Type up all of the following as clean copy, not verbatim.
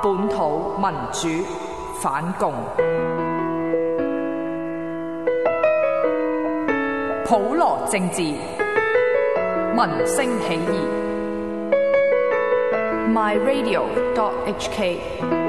本土民主反共，普羅政治，民聲起義。myradio.hk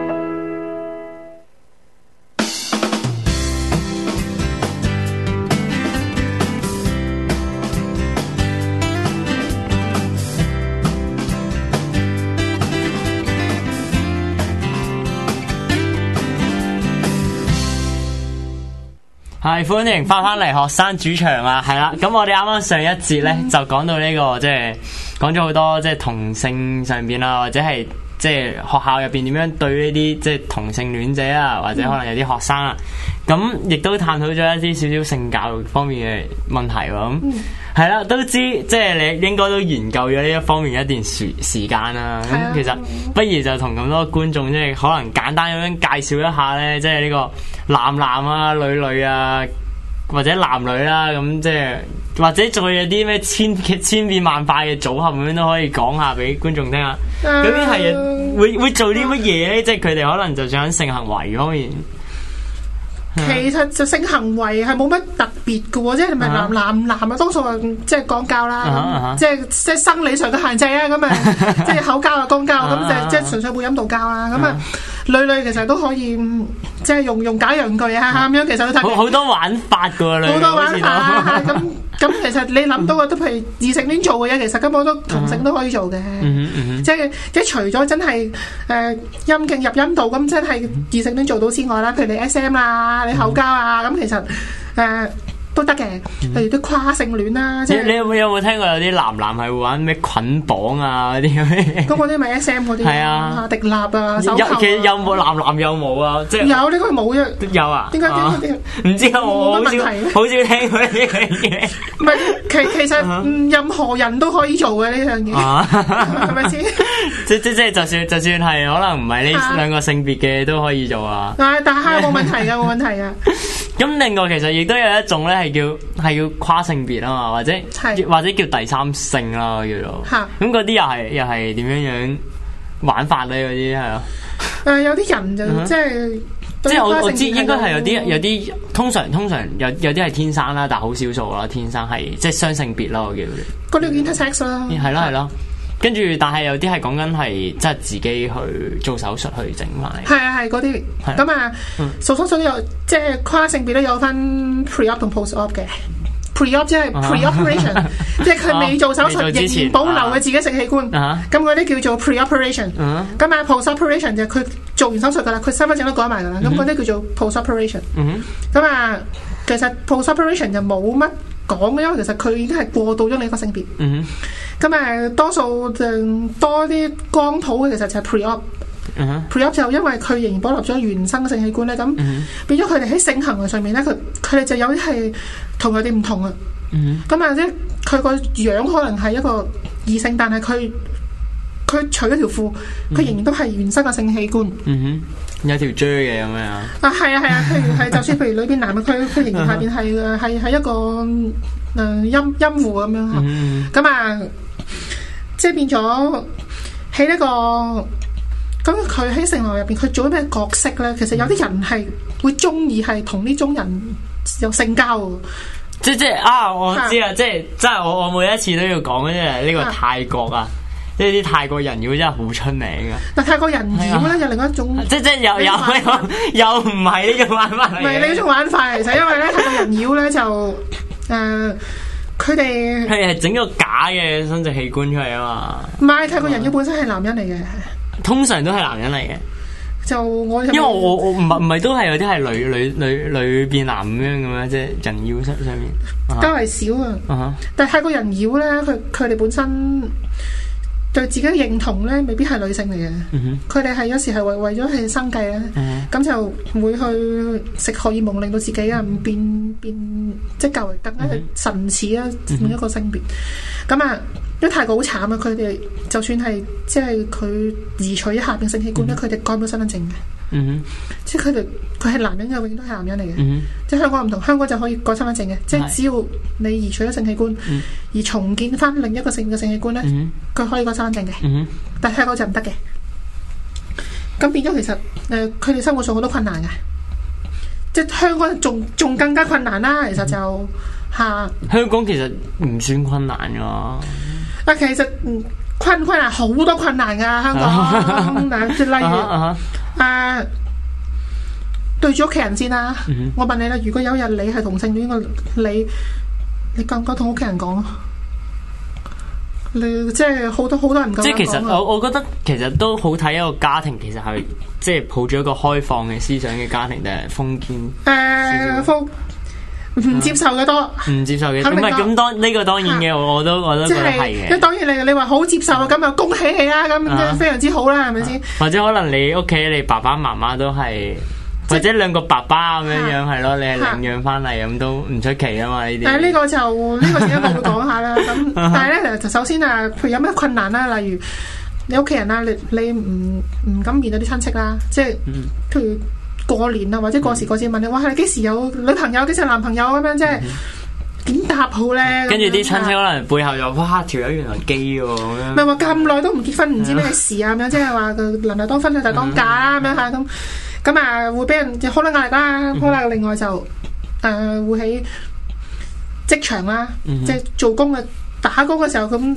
係，歡迎翻嚟學生主場啊！係啦，咁我哋啱啱上一節咧就講到呢個，即係講咗好多即係同性上邊啊，或者係即係學校入邊點樣對呢啲即係同性戀者啊，或者可能有啲學生啊，咁亦都探討咗一啲少少性教育方面嘅問題喎。咁係啦，都知即係你應該都研究咗呢一方面一段時間啦。咁其實不如就同咁多觀眾即係可能簡單咁樣介紹一下咧，即係呢個男男啊、女女啊，或者男女啦，咁即係或者再有啲咩千變萬化嘅組合咁樣都可以講下俾觀眾聽下。究竟係會做啲乜嘢咧？即係佢哋可能就想性行為方面。 其實就性行為係冇乜特別嘅喎，即係咪男啊，多數係即係肛交啦，即係生理上嘅限制啊，咁啊即係口交啊、肛交咁，即係純粹會陰道交啦，咁啊女其實都可以即係用假陽具啊咁樣，其實都睇好多玩法嘅喎， 好多玩法咁其實你諗到嘅都譬如異性戀做嘅嘢，其實根本都同性都可以做嘅，即係除咗真係陰莖入陰道咁，真係異性戀做到之外啦，譬如你 SM 啊、你口交啊，咁其實都得嘅，例如啲跨性戀啦。 你有冇聽過有啲男係會玩咩捆綁啊嗰啲咁？ 咁嗰啲咪 SM 嗰啲？係啊，迪立啊，手扣。 其實有冇男有冇啊？即係有呢個冇啫。有啊？ 點解？ 唔知啊，我好少聽過呢樣嘢。 唔係，其實任何人都可以做嘅呢樣嘢，係咪先？即就算係可能唔係呢兩個性別嘅都可以做啊。 但係冇問題㗎，冇問題㗎。 咁另外其實亦都有一種咧係叫跨性別啊嘛，或者叫第三性啦叫做。咁嗰啲又係點樣玩法咧？嗰啲係啊。 有啲人就即係我知應該係有啲通常有啲係天生啦，但係好少數啦，天生係即係雙性別啦，我叫佢。 嗰啲 intersex 啦。 係咯。跟住，但係有啲係講緊係即係自己去做手術去整埋。 係嗰啲。咁啊，做手術都有，即係跨性別都有分 pre-op 同 post-op 嘅。pre-op 即係 pre-operation， 即係佢未做手術仍然保留佢自己性器官。咁嗰啲叫做 pre-operation。咁啊 post-operation 就佢做完手術㗎啦，佢身份證都改埋㗎啦。咁嗰啲叫做 post-operation。咁啊，其實 post-operation 就冇乜講嘅，因為其實佢已經係過渡咗你個性別。咁多數就多啲光譜嘅，其實就係 pre-op。pre-op 就因為佢仍然保留咗原生性器官咧，咁變咗佢哋喺性行為上面咧，佢哋就有啲係同佢哋唔同啊。咁啊，即係佢個樣可能係一個異性，但係佢除咗條褲，佢仍然都係原生嘅性器官。 有條錐嘅咁樣啊？ 係啊，譬如係就算譬如裏邊男嘅，佢仍然下邊係一個陰戶咁樣。咁啊，即係變咗喺呢個。咁佢喺性愛入邊，佢做咗咩角色咧？其實有啲人係會中意係同呢種人有性交嘅。 即係啊！我知啊！即係我每一次都要講嘅，呢個泰國啊，呢啲泰國人妖真係好出名啊！ 但泰國人妖咧有另一種， 即係又唔係呢種玩法嚟嘅。 唔係呢種玩法，其實因為咧泰國人妖咧就佢哋係整個假嘅生殖器官出嚟啊嘛。 唔係，泰國人妖本身係男人嚟嘅。 通常都係男人嚟嘅，因為我唔係都係有啲係女變男咁樣嘅咩？即係人妖上面較為少啊。但係泰國人妖咧，佢哋本身對自己嘅認同咧，未必係女性嚟嘅。佢哋係有時係為咗係生計咧，咁就會去食荷爾蒙，令到自己啊變即係較為更加神似啊，另一個性別。咁啊，因為泰國好慘啊！佢哋就算係即係佢移除一下邊性器官咧，佢哋改唔到身份證嘅。即係佢係男人嘅，永遠都係男人嚟嘅。即係香港唔同，香港就可以改身份證嘅。即係只要你移除咗性器官，而重建翻另一個性嘅性器官咧，佢可以改身份證嘅。但係香港就唔得嘅。 咁變咗其實佢哋生活上好多困難嘅，即係香港仲更加困難啦。其實就嚇香港其實唔算困難㗎。 但其實困難好多困難㗎香港嗱，即係例如對住屋企人先啦。我問你啦，如果有一日你係同性戀，你敢唔敢同屋企人講？你即係好多人咁。 即係其實我覺得其實都好睇一個家庭，其實係即係抱住一個開放嘅思想嘅家庭定係封建？唔接受嘅多，唔接受嘅咁咪咁當呢個當然嘅，我都覺得係嘅。 即當然你話好接受咁就恭喜你啦，咁非常之好啦，係咪先？ 或者可能你屋企你爸爸媽媽都係，或者兩個爸爸咁樣係咯，你係領養翻嚟咁都唔出奇啊嘛呢啲。但係呢個自己我會講下啦。咁但係咧就首先譬如有咩困難啦，例如你屋企人啦，你唔敢面對啲親戚啦，即係譬如。過年啊，或者過時問你，哇！你幾時有女朋友，幾時有男朋友咁樣，即係點答好咧？跟住啲親戚可能背後又哇條友原來基喎咁樣。唔係話咁耐都唔結婚，唔知咩事啊咁樣，即係話男大當婚女大當嫁啦咁樣嚇咁啊會俾人好多壓力啦。好啦，另外就會喺職場啦，即係做工嘅打工嘅時候咁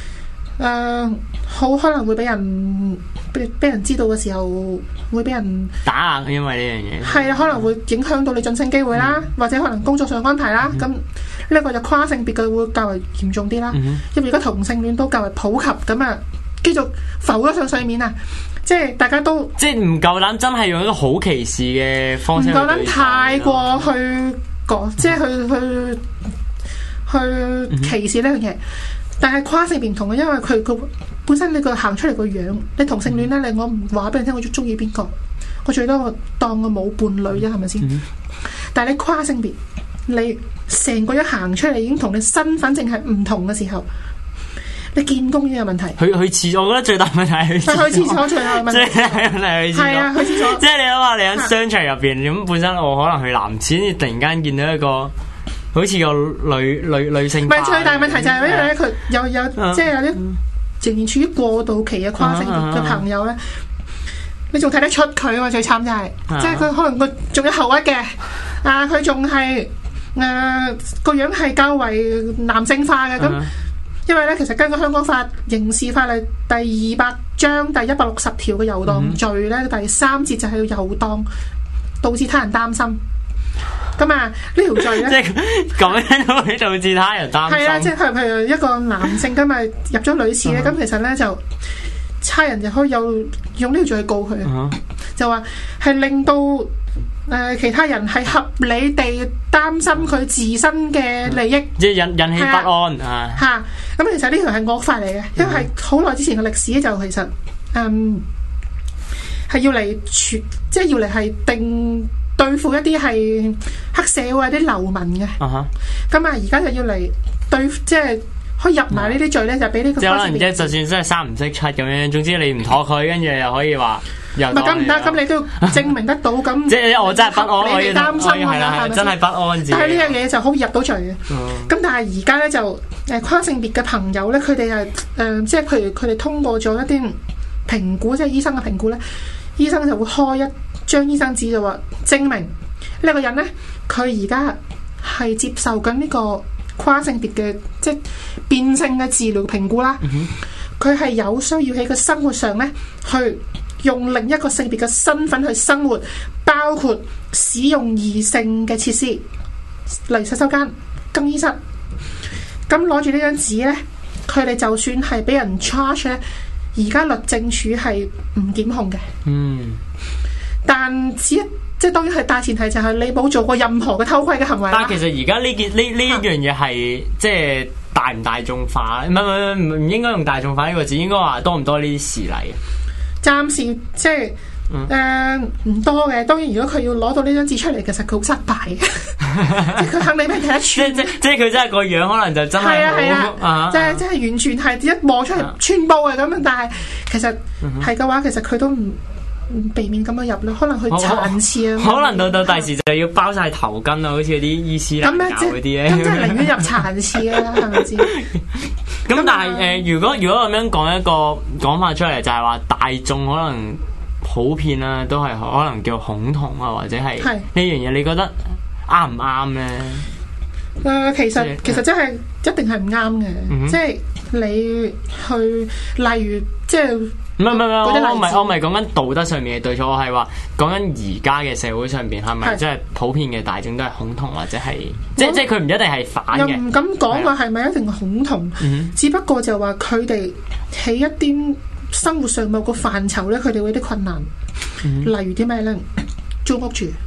好可能會俾人知道嘅時候會俾人打壓，因為呢樣嘢係啊，可能會影響到你晉升機會啦，或者可能工作上安排啦。咁呢個就跨性別嘅會較為嚴重啲啦。因為而家同性戀都較為普及，咁啊繼續浮咗上水面啊！即係大家都即係唔夠膽真係用一個好歧視嘅方式，唔夠膽太過去講，即係去歧視呢樣嘢。但係跨性別唔同嘅，因為佢本身你個行出嚟個樣，你同性戀咧，我唔話俾你聽，我中意邊個，我最多我當我冇伴侶啫，係咪先？但係你跨性別，你成個一行出嚟已經同你身份證係唔同嘅時候，你見工已經有問題。去廁所，我覺得最大問題係去廁所最大問題。係啊，去廁所。即係你諗下，你喺商場入邊咁，本身我可能去男廁，突然間見到一個。好似個女性，唔係最大問題就係因為咧佢有即係有啲仍然處於過渡期嘅跨性別嘅朋友咧，你仲睇得出佢啊！最慘就係，即係佢可能佢仲有後屈嘅，佢仲係個樣係較為男性化嘅咁，因為咧其實根據香港法刑事法例第200章第160條嘅遊蕩罪咧，第3節就係要遊蕩導致他人擔心。咁呢條罪咧，即係咁樣都會導致他人擔心。係啊，即係譬如一個男性今日入咗女廁咧，咁其實咧就差人就可以用呢條罪去告佢，就話係令到其他人係合理地擔心佢自身嘅利益，即係引起不安啊！咁其實呢條係惡法嚟嘅，因為係好耐之前嘅歷史就其實係要嚟即係要嚟係對付一啲係黑社會啲流民嘅，咁而家就要嚟即係可以入埋呢啲罪咧，就俾呢個。即係可能即係就算真係三唔識七咁樣，總之你唔妥佢，跟住又可以話又。唔係咁唔得，咁你都要證明得到咁。即係我真係不安，我要擔心啊，真係不安。但係呢樣嘢就好易入到罪嘅。咁但係而家咧就跨性別嘅朋友咧，佢哋係即係譬如佢哋通過咗一啲評估，即係醫生嘅評估咧，醫生就會開一張醫生紙就話證明呢個人咧，佢而家係接受緊呢個跨性別嘅即係變性嘅治療評估啦。佢係有需要喺個生活上咧，去用另一個性別嘅身份去生活，包括使用異性嘅設施，例如洗手間、更衣室。咁攞住呢張紙咧，佢哋就算係俾人 charge 咧，而家律政署係唔檢控嘅。但即係當然係大前提就係你冇做過任何嘅偷窺嘅行為。但係其實而家呢一樣嘢係即係大唔大眾化？唔應該用大眾化呢個字，應該話多唔多呢啲事例？暫時即係唔多嘅。當然，如果佢要攞到呢張紙出嚟，其實佢好失敗嘅，即係佢肯定俾人睇得穿。即係佢真係個樣，可能就真係即係完全係一望出嚟穿煲嘅咁。但係其實係嘅話，其實佢都唔避免咁樣入咯，可能去殘次啊，可能到第時就要包晒頭巾啊，好似啲醫師嚟搞嗰啲咧，咁即係寧願入殘次啦，係咪先？咁但係如果咁樣講一個講法出嚟，就係話大眾可能普遍啦，都係可能叫恐同啊，或者係呢樣嘢，你覺得啱唔啱咧？ 其實真係一定係唔啱嘅，即係你去例如即係唔係，我唔係講緊道德上面嘅對錯，我係話講緊而家嘅社會上邊係咪即係普遍嘅大眾都係恐同，或者係即係佢唔一定係反嘅。 又唔敢講話係咪一定係恐同，只不過就話佢哋喺一啲生活上某個範疇咧，佢哋會有啲困難，例如啲咩咧？租屋住，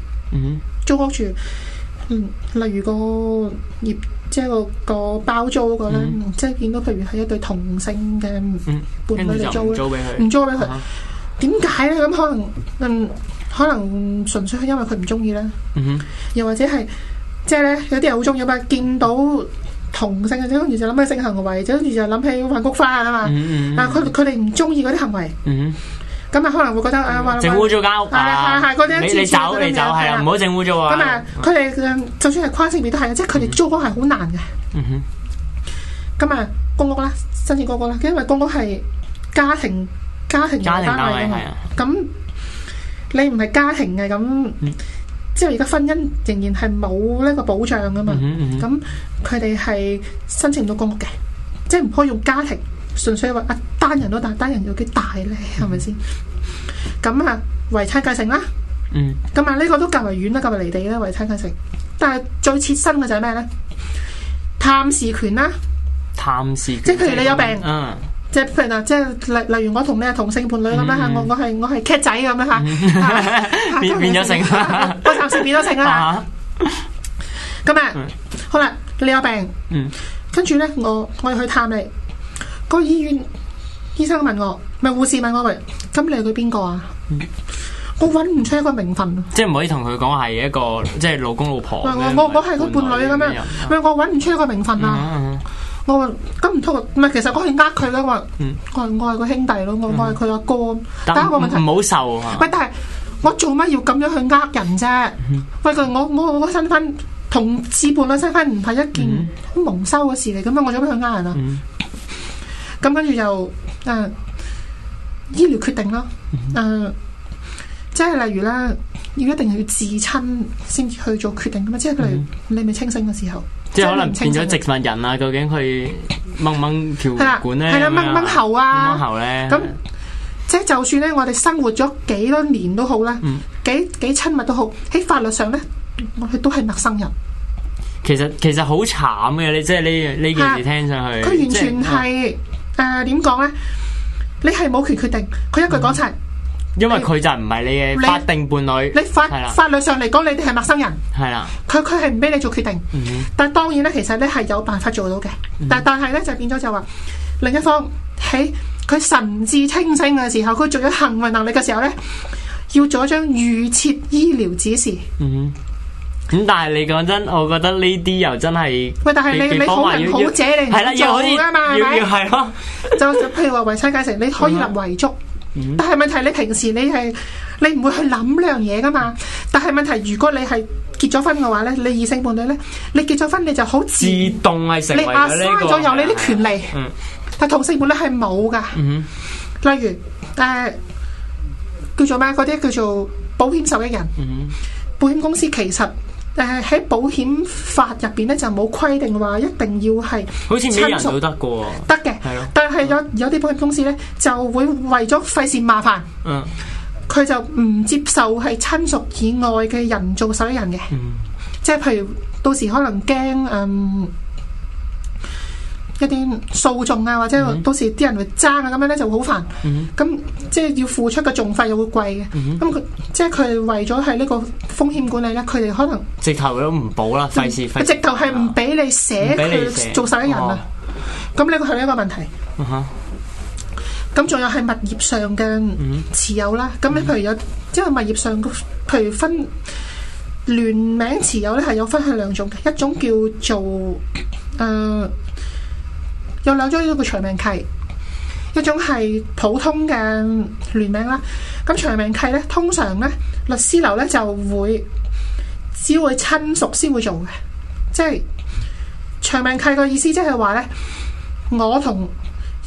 例如個業，即係個包租嗰個咧，即係見到譬如係一對同性嘅伴侶嚟租咧，唔租俾佢，點解咧？咁可能純粹係因為佢唔中意咧，又或者係即係咧有啲人好中意嘛，見到同性嘅，跟住就諗起性行為，跟住就諗起玩菊花啊嘛，但係佢哋唔中意嗰啲行為。咁啊，可能會覺得整污糟間屋啊！你走係啊，唔好整污糟啊！ 咁啊，佢哋就算係跨性別都係啊，即係佢哋租屋係好難嘅。咁啊，公屋啦，申請公屋啦，因為公屋係家庭單位㗎嘛。咁你唔係家庭嘅咁，即係而家婚姻仍然係冇呢個保障㗎嘛。咁佢哋係申請唔到公屋嘅，即係唔可以用家庭。純粹話單人咯，但係單人有幾大咧？係咪先？咁啊，遺產繼承啦。咁啊，呢個都較為遠啦，較為離地啦，遺產繼承。但係最切身嘅就係咩咧？探視權啦。探視權。即係譬如你有病，即係譬如嗱，即係例如我同你係同性伴侶咁啦嚇，我係 cat 仔咁啦嚇，變咗性，我暫時變咗性啦。咁啊，好啦，你有病，跟住咧，我要去探你。個醫院醫生問我，咪護士問我喂，咁你係佢邊個啊？我揾唔出一個名分， 即係唔可以同佢講係一個即係老公老婆。 我係佢伴侶咁樣，咪我揾唔出一個名分啊！我話咁唔通，唔係其實我係呃佢噶嘛，我係個兄弟咯，我係佢阿哥。但係個問題唔好受啊！ 喂，但係我做乜要咁樣去呃人啫？喂，我身份同志伴侶身份唔係一件蒙羞嘅事嚟，咁樣我做乜去呃人啊？咁跟住就醫療決定咯，即係例如咧，要一定係要至親先至去做決定噶嘛，即係例如你未清醒嘅時候， 即係可能變咗植物人啊？究竟佢掹條管咧？ 係啦，掹喉啊， 掹喉咧？咁即係就算咧，我哋生活咗幾多年都好啦，幾親密都好，喺法律上咧，我哋都係陌生人。 其實好慘嘅，你即係呢件事聽上去， 佢完全係。點講咧？你係冇權決定，佢一句講晒， 因為佢就唔係你嘅法定伴侶。 你法律上嚟講，你哋係陌生人。係啦，佢係唔俾你做決定。但係當然咧，其實咧係有辦法做到嘅。但係咧就變咗就話，另一方喺佢神志清醒嘅時候，佢做咗行為能力嘅時候咧，要做一張預設醫療指示。 咁但係你講真，我覺得呢啲又真係喂，但係你好人好者你唔做㗎嘛，係咪？ 係咯， 就譬如話遺產繼承，你可以立遺囑，但係問題你平時你唔會去諗呢樣嘢㗎嘛。但係問題如果你係結咗婚嘅話咧，你異性伴侶咧，你結咗婚你就好自動係成為你assign咗有你啲權利，但同性伴侶係冇㗎。例如叫做咩？嗰啲叫做保險受益人，保險公司其實。喺保險法入邊咧就冇規定話一定要係好似咩人都得嘅喎， 得嘅，但係有啲保險公司咧就會為咗費事麻煩，佢就唔接受係親屬以外嘅人做受益人嘅，即係譬如到時可能驚一啲訴訟啊，或者到時啲人會爭啊，咁樣咧就好煩。咁即係要付出嘅訟費又會貴嘅。咁佢即係佢哋為咗係呢個風險管理咧，佢哋可能直頭都唔保啦，費事。 直頭係唔俾你寫佢做受益人啊。咁呢個係一個問題。咁仲有係物業上嘅持有啦。咁你譬如有，因為物業上譬如分聯名持有咧，係有分係兩種嘅，一種叫做有兩種，一種叫長命契，一種係普通嘅聯名啦。咁長命契咧，通常咧律師樓咧就會只會親屬先會做嘅，即係長命契個意思即係話咧，我同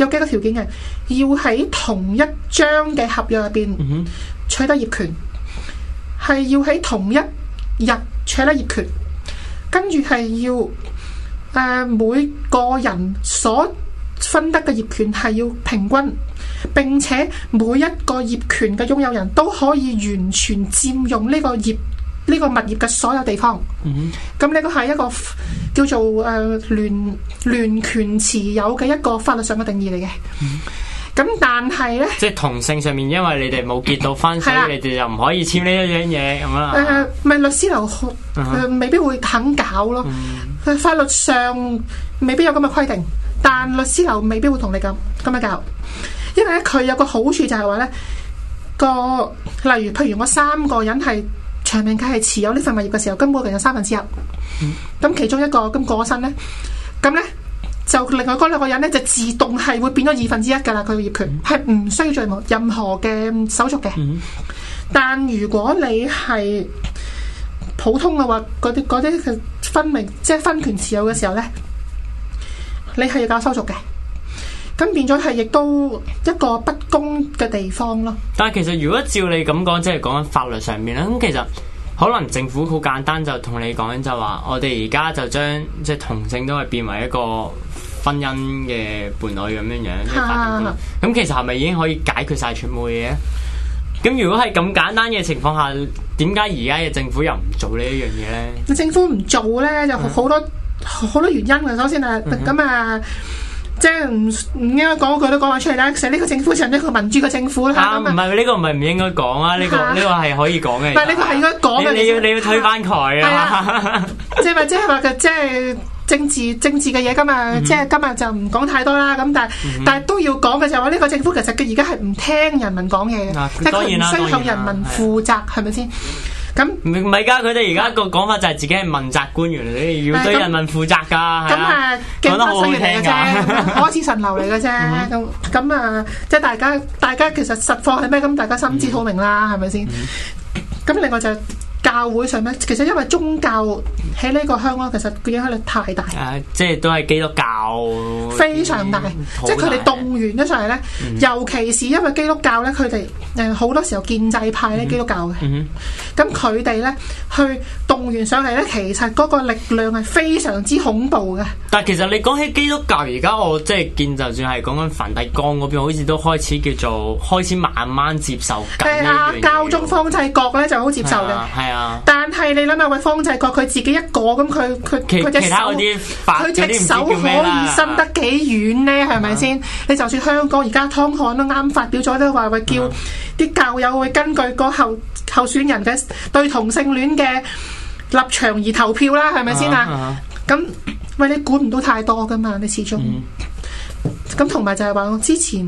有幾個條件嘅，要喺同一張嘅合約入邊取得業權，係要喺同一日取得業權，跟住係要每個人所分得嘅業權係要平均，並且每一個業權嘅擁有人都可以完全佔用呢個物業嘅所有地方。咁呢個係一個叫做聯權持有嘅一個法律上嘅定義嚟嘅。咁但係咧， 即係同性上面，因為你哋冇結到婚，所以你哋就唔可以簽呢一樣嘢咁啦。 咪律師樓未必會肯搞咯。法律上未必有咁嘅規定，但律師樓未必會同你咁樣搞，因為咧佢有個好處就係話咧，例如譬如我3個人係長命契係持有呢份物業嘅時候，根本係有1/3。咁其中一個咁過身咧，咁咧就另外嗰2個人咧就自動係會變咗1/2㗎啦。佢嘅業權係唔需要做任何嘅手續嘅。但如果你係普通嘅話，嗰啲分明即係分權持有嘅時候咧，你係要搞手續嘅。咁變咗係亦都一個不公嘅地方咯。 但係其實如果照你咁講，即係講緊法律上面咧，咁其實可能政府好簡單就同你講就話，我哋而家就將即係同性都係變為一個婚姻嘅伴侶咁樣樣。咁其實係咪已經可以解決晒全部嘢？咁如果係咁簡單嘅情況下，點解而家嘅政府又唔做呢一樣嘢咧？政府唔做咧，就好多原因嘅。首先即係唔應該講句都講話出嚟啦。其實呢個政府就係一個民主嘅政府啦。唔係呢個唔係唔應該講啊，呢個係可以講嘅。 唔係呢個係應該講嘅。 你要推翻佢啊！ 即係話嘅，即係政治嘅嘢㗎嘛。即係今日就唔講太多啦。咁但係都要講嘅就係話呢個政府其實佢而家係唔聽人民講嘢嘅，即係佢唔需要向人民負責，係咪先？咁唔係㗎，佢哋而家個講法就係自己係問責官員，你要對人民負責㗎。 咁講得好好聽㗎， 開始神流嚟嘅啫。咁即係大家其實實況係咩？咁大家心知肚明啦，係咪先？咁另外就教會上咧，其實因為宗教喺呢個香港其實佢影響力太大。 即係都係基督教非常大，即係佢哋動員咗上嚟咧。尤其是因為基督教咧，佢哋好多時候建制派咧基督教嘅，咁佢哋咧去動員上嚟咧，其實嗰個力量係非常之恐怖嘅。 但係其實你講起基督教，而家我即係見，就算係講緊梵蒂岡嗰邊，好似都開始慢慢接受緊。 教宗方濟各咧就好接受嘅。但係你諗下，喂，方濟各佢自己一個咁，佢隻手可以伸得幾遠咧？係咪先？你就算香港而家湯漢都啱發表咗都話，喂，叫啲教友會根據個候選人嘅對同性戀嘅立場而投票啦，係咪先啊？咁喂，你管唔到太多噶嘛？你始終咁，同埋就係話我之前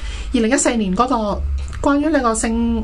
2014年嗰個關於呢個性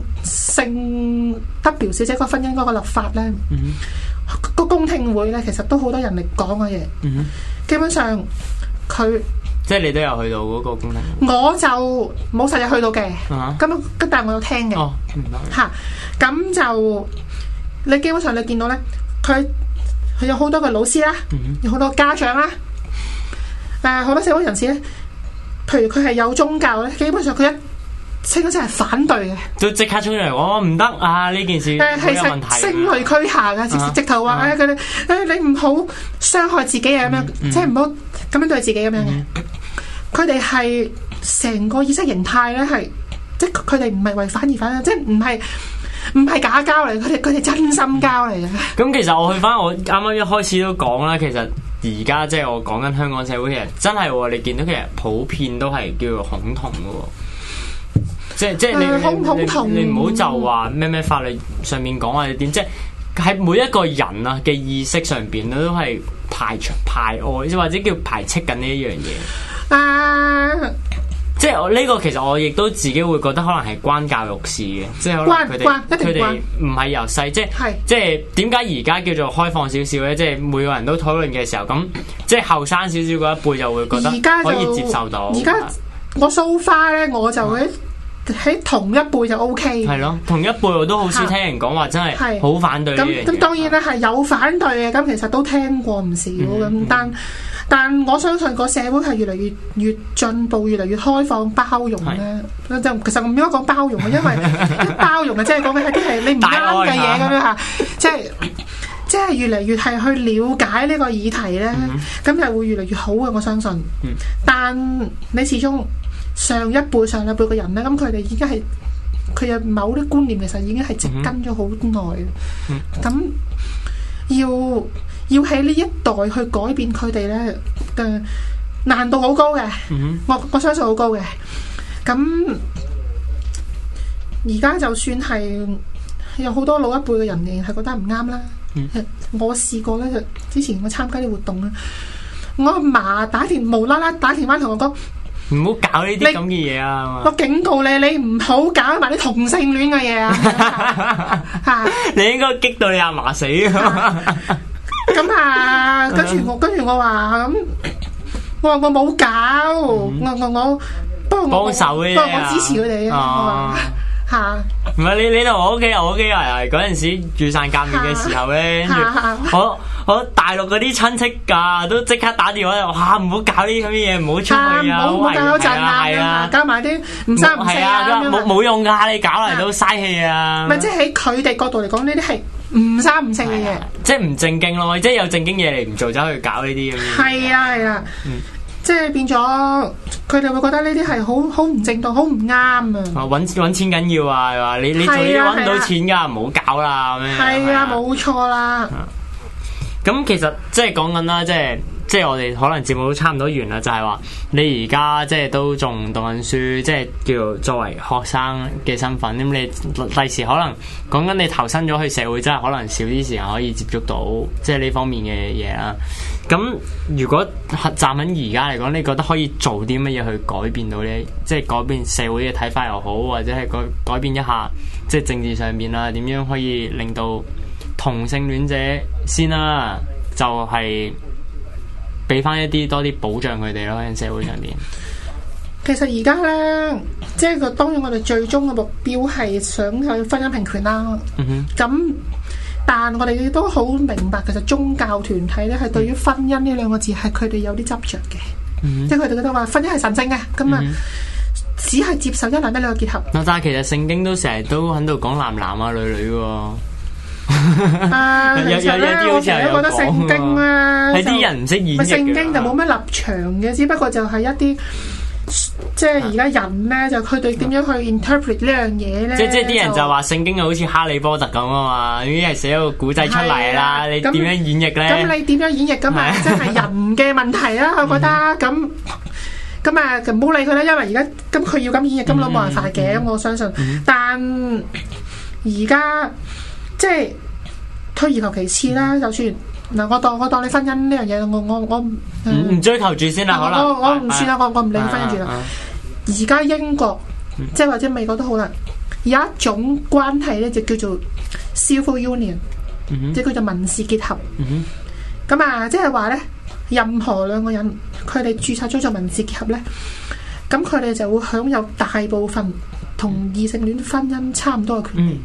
W 小姐個婚姻嗰個立法咧，個公聽會咧，其實都好多人嚟講嘅嘢。基本上佢即係你都有去到嗰個公聽會， 我就冇實日去到嘅。咁但係我有聽嘅。 明白。 咁就你基本上你見到咧，佢有好多個老師啦，有好多家長啦，好多社會人士咧，譬如佢係有宗教咧，基本上佢一清嗰陣係反對嘅， 都即刻衝出嚟講唔得啊！呢件事好有問題， 聲淚俱下嘅，直頭話佢哋你唔好傷害自己啊咁樣，即係唔好咁樣對自己咁樣嘅。佢哋係成個意識形態咧，係即係佢哋唔係為反而反，即係唔係假交嚟，佢哋真心交嚟嘅。咁其實我去翻我啱啱一開始都講啦，其實而家即係我講緊香港社會，其實真係你見到其實普遍都係叫做恐同嘅。即係你唔好就話咩法律上面講或者點，即係喺每一個人啊嘅意識上邊咧，都係排外，或者叫排斥緊呢一樣嘢。即係呢個其實我亦都自己會覺得可能係關教育事嘅，即係可能佢哋唔係由細，即係點解而家叫做開放少少咧？即係每個人都討論嘅時候，咁即係後生少少嗰一輩就會覺得可以接受到。而家我so far咧，我就會喺同一輩就 OK。 係咯，同一輩我都好少聽人講話真係好反對呢樣嘢。 咁當然咧係有反對嘅，咁其實都聽過唔少咁，但但我相信個社會係越嚟越進步，越嚟越開放包容咧。就其實我唔應該講包容嘅，因為包容嘅即係講嘅係啲係你唔啱嘅嘢咁樣嚇，即係越嚟越係去了解呢個議題咧，咁就會越嚟越好嘅。我相信。但你始終上一輩嘅人咧，咁佢哋已經係佢有某啲觀念，其實已經係植根咗好耐。咁要喺呢一代去改變佢哋咧嘅難度好高嘅，我相信好高嘅。咁而家就算係有好多老一輩嘅人仍然係覺得唔啱啦。我試過咧，就之前我參加啲活動咧，我阿嫲無啦啦打電話同我講， 唔好搞呢啲咁嘅嘢啊！ 我警告你，你唔好搞埋啲同性戀嘅嘢啊！嚇， 你應該激到你阿嫲死啊！ 咁啊，跟住我話咁，我冇搞，我幫手嘅， 不過我支持佢哋啊！嚇， 唔係你同我屋企人嗰陣時住散革命嘅時候咧，我大陸嗰啲親戚㗎都即刻打電話，哇！唔好搞呢啲咁嘅嘢，唔好出去啊！ 唔好搞震啊！搞埋啲唔三唔四啊！ 冇用㗎，你搞嚟都嘥氣啊！ 咪即係喺佢哋角度嚟講，呢啲係唔三唔四嘅嘢， 即係唔正經咯，即係有正經嘢你唔做，走去搞呢啲咁樣。 係啊，即係變咗，佢哋會覺得呢啲係好唔正當，好唔啱啊！ 揾錢緊要啊，係嘛？你做啲揾唔到錢㗎，唔好搞啦咁樣。 係啊，冇錯啦。 咁其實即係講緊啦，即係我哋可能節目都差唔多完啦，就係話你而家即係都仲讀緊書，即係叫做作為學生嘅身份，咁你第時可能講緊你投身咗去社會，真係可能少啲時間可以接觸到即係呢方面嘅嘢啦。咁如果站喺而家嚟講，你覺得可以做啲乜嘢去改變到呢？即係改變社會嘅睇法又好，或者係改變一下即係政治上面啦，點樣可以令到同性戀者先啦，就係俾翻一啲多啲保障佢哋咯喺社會上面。 其實而家咧，即係當然我哋最終嘅目標係想去婚姻平權啦。咁但我哋都好明白，其實宗教團體咧係對於婚姻呢兩個字係佢哋有啲執着嘅，即係佢哋覺得話婚姻係神聖嘅，咁啊只係接受一男一女嘅結合。 但係其實聖經都成日都喺度講男男啊女女喎。 其實咧，我成日都覺得聖經咧， 係啲人唔識演繹嘅。 聖經就冇乜立場嘅，只不過就係一啲即係而家人咧，就佢哋點樣去 interpret 呢樣嘢咧？ 即係啲人就話聖經好似哈利波特咁啊嘛，已經係寫一個古仔出嚟啦。你點樣演繹咧？ 咁你點樣演繹咁啊？即係人嘅問題啦，我覺得咁啊，就唔好理佢啦。因為而家咁佢要咁演繹，根本都冇辦法嘅。我相信，但而家。即係退而求其次啦，就算嗱，我當你婚姻呢樣嘢，我唔追求住先啦，可能我唔算啦，我唔理婚姻住啦。而家英國即係或者美國都好啦，有一種關係咧就叫做 civil union，即係叫做民事結合。咁啊，即係話咧，任何兩個人佢哋註冊咗做民事結合咧，咁佢哋就會享有大部分同異性戀婚姻差唔多嘅權利。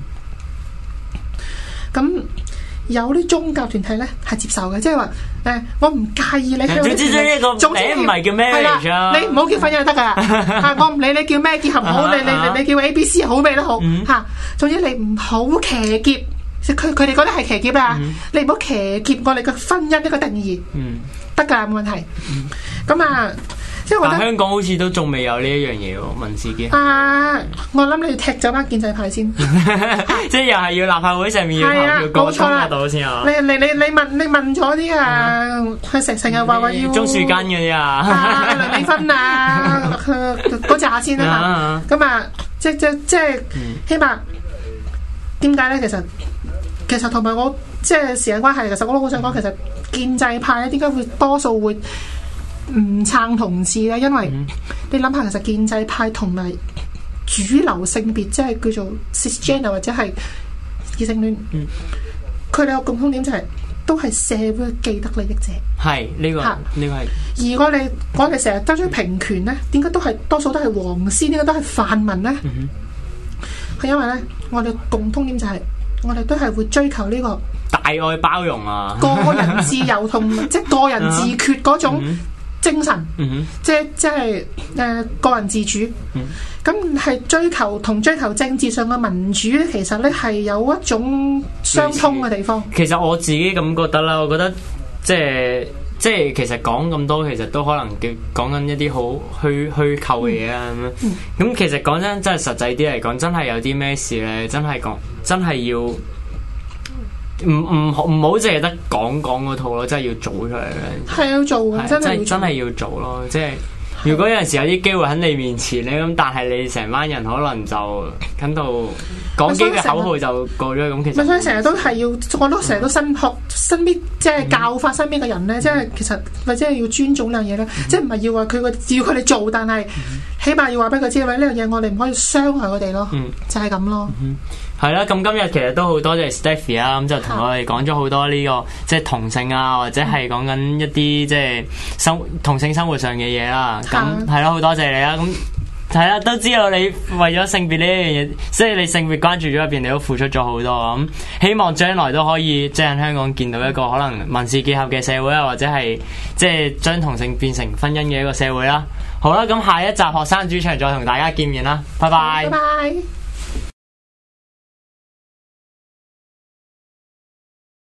咁有啲宗教團體咧係接受嘅，即係話我唔介意你。總之呢個名唔係叫 marriage 啊，你唔好叫婚姻就得噶。我唔理你叫咩結合唔好，你叫 ABC 好咩都好嚇。總之你唔好騎劫，佢哋覺得係騎劫啊！你唔好騎劫我哋嘅婚姻呢個定義，得㗎冇問題。咁啊。 但香港好似都仲未有呢一樣嘢喎，民事結合。 我諗你要踢走班建制派先， 即係又係要立法會上面要投票過通得到先啊！ 你問咗啲佢成日話要鍾樹根嗰啲啊， 梁美芬啊，嗰扎先啊嘛。咁啊，即係起碼點解咧？其實同埋我即係時間關係，其實我都好想講，其實建制派咧點解會多數會唔撐同志咧？因為你諗下，其實建制派同埋主流性別，即係叫做 cisgender 或者係異性戀，佢哋有共通點就係都係社會既得利益者。係呢個係。而我哋成日爭取平權咧，點解都係多數都係黃絲，點解都係泛民咧？係因為咧，我哋共通點就係我哋都係會追求呢個大愛包容啊， 個人自由同即係個人自決嗰種精神，即係個人自主。咁係追求政治上嘅民主咧，其實咧係有一種相通嘅地方。 其實我自己咁覺得啦，我覺得即係其實講咁多，其實都可能講緊一啲好虛構嘅嘢啊咁樣。咁其實講真係實際啲嚟講，真係有啲咩事咧，真係要唔好淨係得講嗰套咯，真係要做出嚟嘅。係要做嘅，真係要做咯，即係。如果有陣時有啲機會喺你面前咧，咁但係你成班人可能就喺度講幾個口號就過咗咁，其實。所以成日都係要，我都成日都身邊即係教發身邊嘅人咧，即係其實或者係要尊重呢樣嘢咧，即係唔係要話要佢哋做，但係起碼要話俾佢知，喂，呢樣嘢我哋唔可以傷害佢哋咯，就係咁咯。係啦，咁今日其實都好多謝 Stephy 啊，咁就同我哋講咗好多呢個即係同性啊，或者係講緊一啲即係同性生活上嘅嘢啦。咁係咯，好多謝你啦。咁係啦，都知道你為咗性別呢樣嘢，即係你性別關注咗入邊，你都付出咗好多。咁希望將來都可以即係喺香港見到一個可能民事結合嘅社會啊，或者係即係將同性變成婚姻嘅一個社會啦。好啦，咁下一集學生主場再同大家見面啦，拜拜。拜拜。